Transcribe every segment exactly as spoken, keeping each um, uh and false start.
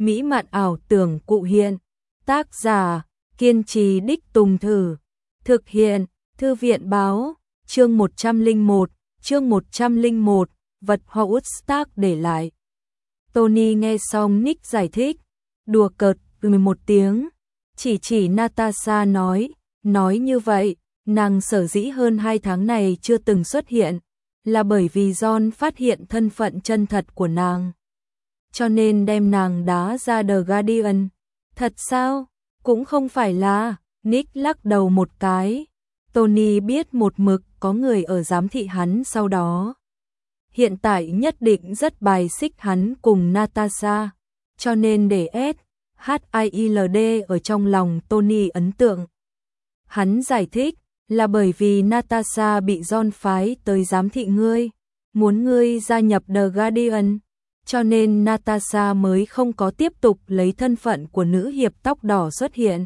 mỹ mạn ảo tưởng cụ hiện. Tác giả, kiên trì đích tùng thử. Thực hiện, Thư viện báo, chương một trăm lẻ một, chương một trăm lẻ một, vật Hogwarts để lại. Tony nghe xong Nick giải thích, đùa cợt từ một tiếng, chỉ chỉ Natasha nói, nói như vậy, nàng sở dĩ hơn hai tháng này chưa từng xuất hiện, là bởi vì John phát hiện thân phận chân thật của nàng. Cho nên đem nàng đá ra The Guardian. Thật sao? Cũng không phải là, Nick lắc đầu một cái. Tony biết một mực có người ở giám thị hắn sau đó. Hiện tại nhất định rất bài xích hắn cùng Natasha, cho nên để S, H I I L D ở trong lòng Tony ấn tượng. Hắn giải thích là bởi vì Natasha bị John phái tới giám thị ngươi, muốn ngươi gia nhập The Guardian, cho nên Natasha mới không có tiếp tục lấy thân phận của nữ hiệp tóc đỏ xuất hiện.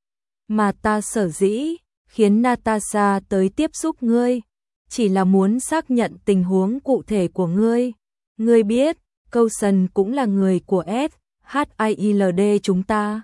Mà ta sở dĩ khiến Natasha tới tiếp xúc ngươi, chỉ là muốn xác nhận tình huống cụ thể của ngươi. Ngươi biết, Coulson cũng là người của S, H I I L D chúng ta.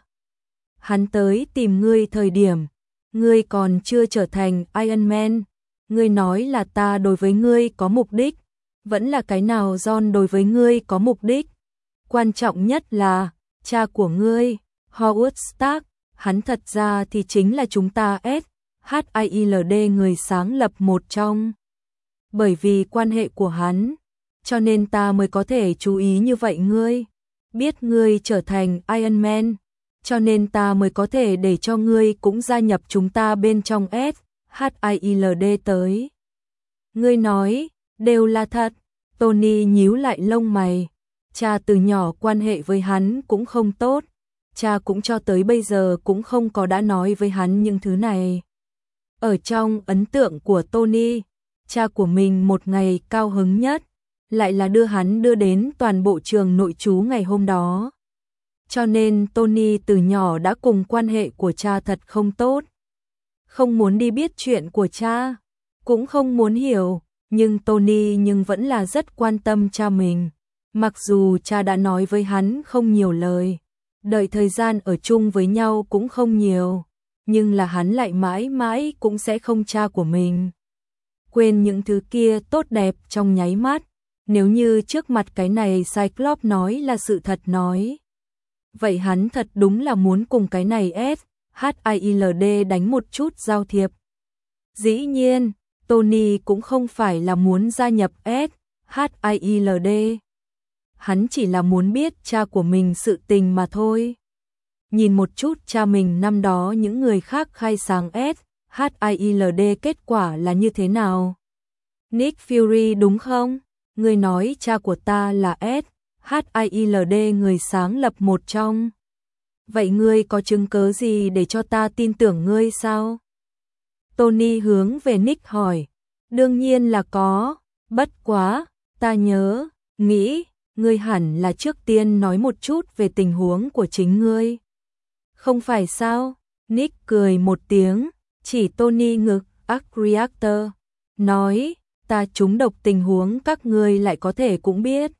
Hắn tới tìm ngươi thời điểm, ngươi còn chưa trở thành Iron Man. Ngươi nói là ta đối với ngươi có mục đích, vẫn là cái nào John đối với ngươi có mục đích. Quan trọng nhất là, cha của ngươi, Howard Stark, hắn thật ra thì chính là chúng ta S, H I I L D người sáng lập một trong. Bởi vì quan hệ của hắn, cho nên ta mới có thể chú ý như vậy ngươi. Biết ngươi trở thành Iron Man, cho nên ta mới có thể để cho ngươi cũng gia nhập chúng ta bên trong S, H I I L D tới. Ngươi nói, đều là thật. Tony nhíu lại lông mày. Cha từ nhỏ quan hệ với hắn cũng không tốt. Cha cũng cho tới bây giờ cũng không có đã nói với hắn những thứ này. Ở trong ấn tượng của Tony, cha của mình một ngày cao hứng nhất, lại là đưa hắn đưa đến toàn bộ trường nội trú ngày hôm đó. Cho nên Tony từ nhỏ đã cùng quan hệ của cha thật không tốt. Không muốn đi biết chuyện của cha, cũng không muốn hiểu, nhưng Tony nhưng vẫn là rất quan tâm cha mình. Mặc dù cha đã nói với hắn không nhiều lời, đợi thời gian ở chung với nhau cũng không nhiều, nhưng là hắn lại mãi mãi cũng sẽ không cha của mình. Quên những thứ kia tốt đẹp trong nháy mắt, nếu như trước mặt cái này Cyclops nói là sự thật nói. Vậy hắn thật đúng là muốn cùng cái này S, H I I L D đánh một chút giao thiệp. Dĩ nhiên, Tony cũng không phải là muốn gia nhập S, H I I L D. Hắn chỉ là muốn biết cha của mình sự tình mà thôi. Nhìn một chút cha mình năm đó những người khác khai sáng S, H I I L D kết quả là như thế nào. Nick Fury đúng không? Người nói cha của ta là S, H I I L D người sáng lập một trong. Vậy ngươi có chứng cứ gì để cho ta tin tưởng ngươi sao? Tony hướng về Nick hỏi. Đương nhiên là có, bất quá, ta nhớ, nghĩ, ngươi hẳn là trước tiên nói một chút về tình huống của chính ngươi. Không phải sao? Nick cười một tiếng, chỉ Tony ngực, Arc Reactor, nói, ta trúng độc tình huống các ngươi lại có thể cũng biết.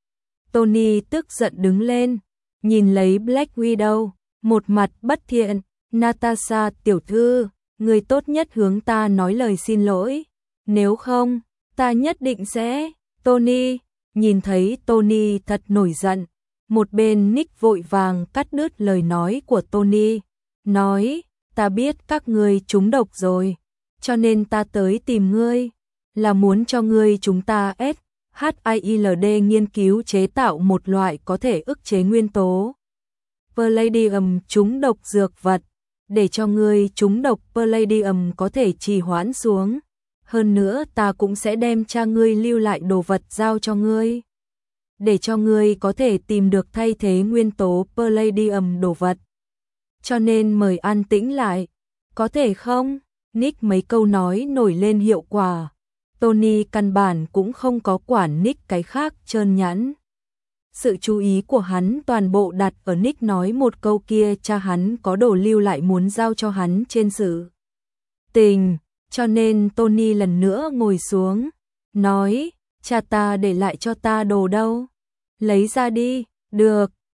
Tony tức giận đứng lên, nhìn lấy Black Widow, một mặt bất thiện, Natasha tiểu thư, người tốt nhất hướng ta nói lời xin lỗi, nếu không, ta nhất định sẽ. Tony, nhìn thấy Tony thật nổi giận, một bên Nick vội vàng cắt đứt lời nói của Tony, nói, ta biết các ngươi trúng độc rồi, cho nên ta tới tìm ngươi, là muốn cho ngươi chúng ta S, H I I L D nghiên cứu chế tạo một loại có thể ức chế nguyên tố Palladium trúng độc dược vật, để cho ngươi trúng độc Palladium có thể trì hoãn xuống. Hơn nữa ta cũng sẽ đem cha ngươi lưu lại đồ vật giao cho ngươi, để cho ngươi có thể tìm được thay thế nguyên tố Palladium đồ vật. Cho nên mời an tĩnh lại, có thể không? Nick mấy câu nói nổi lên hiệu quả. Tony căn bản cũng không có quản Nick cái khác trơn nhẵn. Sự chú ý của hắn toàn bộ đặt ở Nick nói một câu kia cha hắn có đồ lưu lại muốn giao cho hắn trên sự tình. Cho nên Tony lần nữa ngồi xuống, nói, cha ta để lại cho ta đồ đâu? Lấy ra đi, được,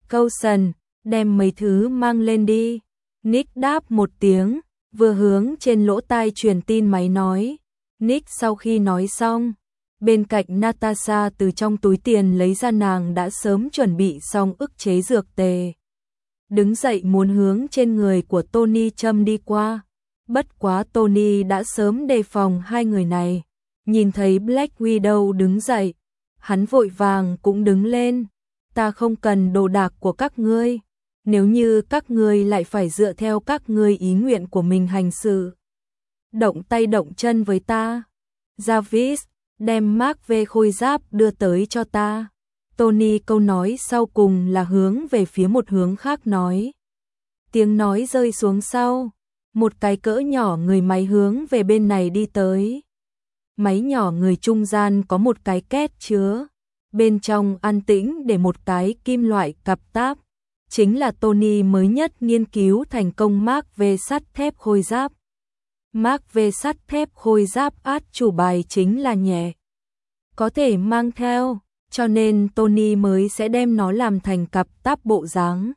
Coulson, đem mấy thứ mang lên đi. Nick đáp một tiếng, vừa hướng trên lỗ tai truyền tin máy nói. Nick sau khi nói xong, bên cạnh Natasha từ trong túi tiền lấy ra nàng đã sớm chuẩn bị xong ức chế dược tề. Đứng dậy muốn hướng trên người của Tony châm đi qua. Bất quá Tony đã sớm đề phòng hai người này. Nhìn thấy Black Widow đứng dậy, hắn vội vàng cũng đứng lên. Ta không cần đồ đạc của các ngươi. Nếu như các ngươi lại phải dựa theo các ngươi ý nguyện của mình hành sự, động tay động chân với ta. Jarvis, đem Mark V khôi giáp đưa tới cho ta. Tony câu nói sau cùng là hướng về phía một hướng khác nói. Tiếng nói rơi xuống sau, một cái cỡ nhỏ người máy hướng về bên này đi tới. Máy nhỏ người trung gian có một cái két chứa, bên trong an tĩnh để một cái kim loại cặp táp, chính là Tony mới nhất nghiên cứu thành công Mark V sắt thép khôi giáp. Mark V sắt thép khôi giáp át chủ bài chính là nhẹ, có thể mang theo, cho nên Tony mới sẽ đem nó làm thành cặp táp bộ dáng.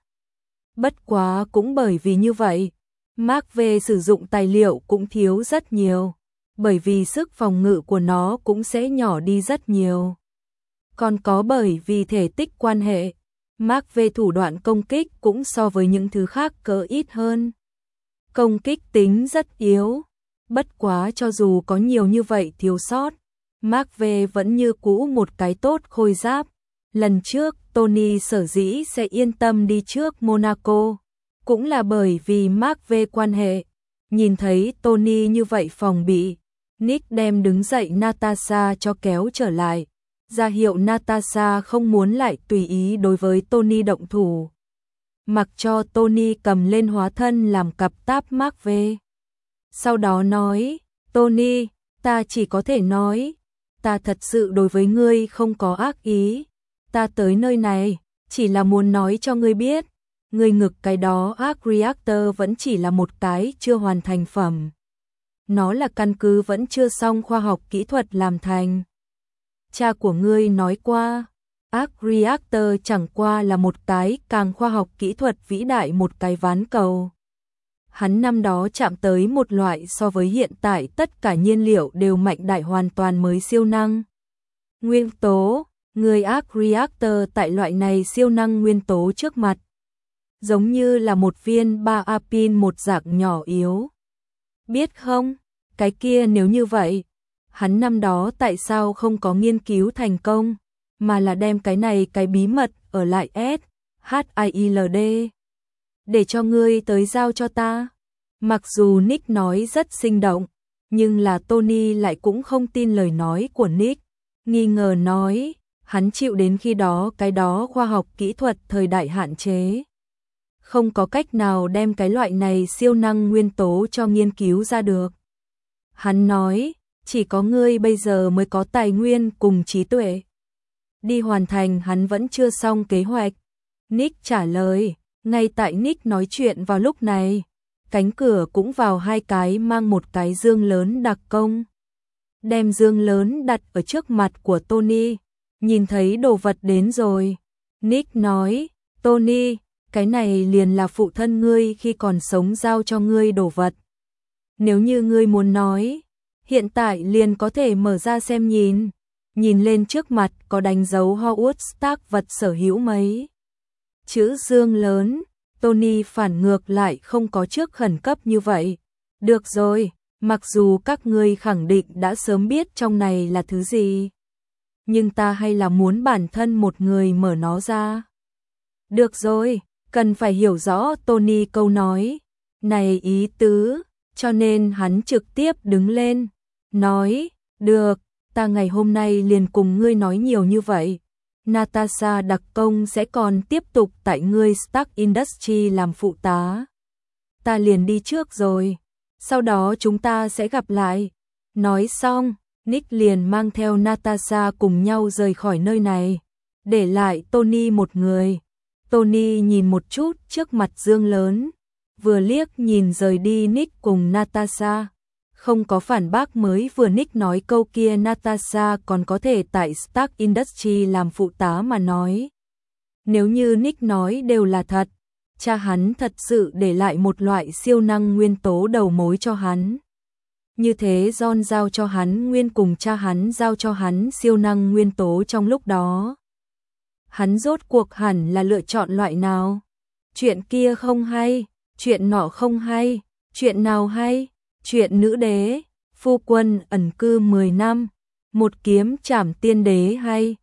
Bất quá cũng bởi vì như vậy, Mark V sử dụng tài liệu cũng thiếu rất nhiều, bởi vì sức phòng ngự của nó cũng sẽ nhỏ đi rất nhiều. Còn có bởi vì thể tích quan hệ, Mark V thủ đoạn công kích cũng so với những thứ khác cỡ ít hơn. Công kích tính rất yếu, bất quá cho dù có nhiều như vậy thiếu sót, Mark V vẫn như cũ một cái tốt khôi giáp. Lần trước Tony sở dĩ sẽ yên tâm đi trước Monaco, cũng là bởi vì Mark V quan hệ. Nhìn thấy Tony như vậy phòng bị, Nick đem đứng dậy Natasha cho kéo trở lại, ra hiệu Natasha không muốn lại tùy ý đối với Tony động thủ. Mặc cho Tony cầm lên hóa thân làm cặp táp Mark V. Sau đó nói, Tony, ta chỉ có thể nói, ta thật sự đối với ngươi không có ác ý. Ta tới nơi này, chỉ là muốn nói cho ngươi biết, ngươi ngực cái đó arc reactor vẫn chỉ là một cái chưa hoàn thành phẩm. Nó là căn cứ vẫn chưa xong khoa học kỹ thuật làm thành. Cha của ngươi nói qua, arc reactor chẳng qua là một cái càng khoa học kỹ thuật vĩ đại một cái ván cầu. Hắn năm đó chạm tới một loại so với hiện tại tất cả nhiên liệu đều mạnh đại hoàn toàn mới siêu năng nguyên tố. Người arc reactor tại loại này siêu năng nguyên tố trước mặt, giống như là một viên ba a pin một dạng nhỏ yếu. Biết không, cái kia nếu như vậy, hắn năm đó tại sao không có nghiên cứu thành công, mà là đem cái này cái bí mật ở lại S, H I L D, để cho ngươi tới giao cho ta. Mặc dù Nick nói rất sinh động, nhưng là Tony lại cũng không tin lời nói của Nick, nghi ngờ nói, hắn chịu đến khi đó cái đó khoa học kỹ thuật thời đại hạn chế, không có cách nào đem cái loại này siêu năng nguyên tố cho nghiên cứu ra được. Hắn nói, chỉ có ngươi bây giờ mới có tài nguyên cùng trí tuệ đi hoàn thành, hắn vẫn chưa xong kế hoạch. Nick trả lời, ngay tại Nick nói chuyện vào lúc này, cánh cửa cũng vào hai cái mang một cái dương lớn đặc công. Đem dương lớn đặt ở trước mặt của Tony, nhìn thấy đồ vật đến rồi. Nick nói, Tony, cái này liền là phụ thân ngươi khi còn sống giao cho ngươi đồ vật. Nếu như ngươi muốn nói, hiện tại liền có thể mở ra xem nhìn. Nhìn lên trước mặt có đánh dấu Howard Stark vật sở hữu mấy chữ dương lớn. Tony phản ngược lại không có trước khẩn cấp như vậy. Được rồi, mặc dù các ngươi khẳng định đã sớm biết trong này là thứ gì, nhưng ta hay là muốn bản thân một người mở nó ra. Được rồi, cần phải hiểu rõ Tony câu nói này ý tứ, cho nên hắn trực tiếp đứng lên, nói, được, ta ngày hôm nay liền cùng ngươi nói nhiều như vậy. Natasha đặc công sẽ còn tiếp tục tại ngươi Stark Industries làm phụ tá. Ta liền đi trước rồi, sau đó chúng ta sẽ gặp lại. Nói xong, Nick liền mang theo Natasha cùng nhau rời khỏi nơi này, để lại Tony một người. Tony nhìn một chút trước mặt dương lớn, vừa liếc nhìn rời đi Nick cùng Natasha. Không có phản bác mới vừa Nick nói câu kia Natasha còn có thể tại Stark Industries làm phụ tá mà nói. Nếu như Nick nói đều là thật, cha hắn thật sự để lại một loại siêu năng nguyên tố đầu mối cho hắn. Như thế John giao cho hắn nguyên cùng cha hắn giao cho hắn siêu năng nguyên tố trong lúc đó. Hắn rốt cuộc hẳn là lựa chọn loại nào? Chuyện kia không hay, chuyện nọ không hay, chuyện nào hay? Chuyện nữ đế, phu quân ẩn cư mười năm, một kiếm trảm tiên đế hay?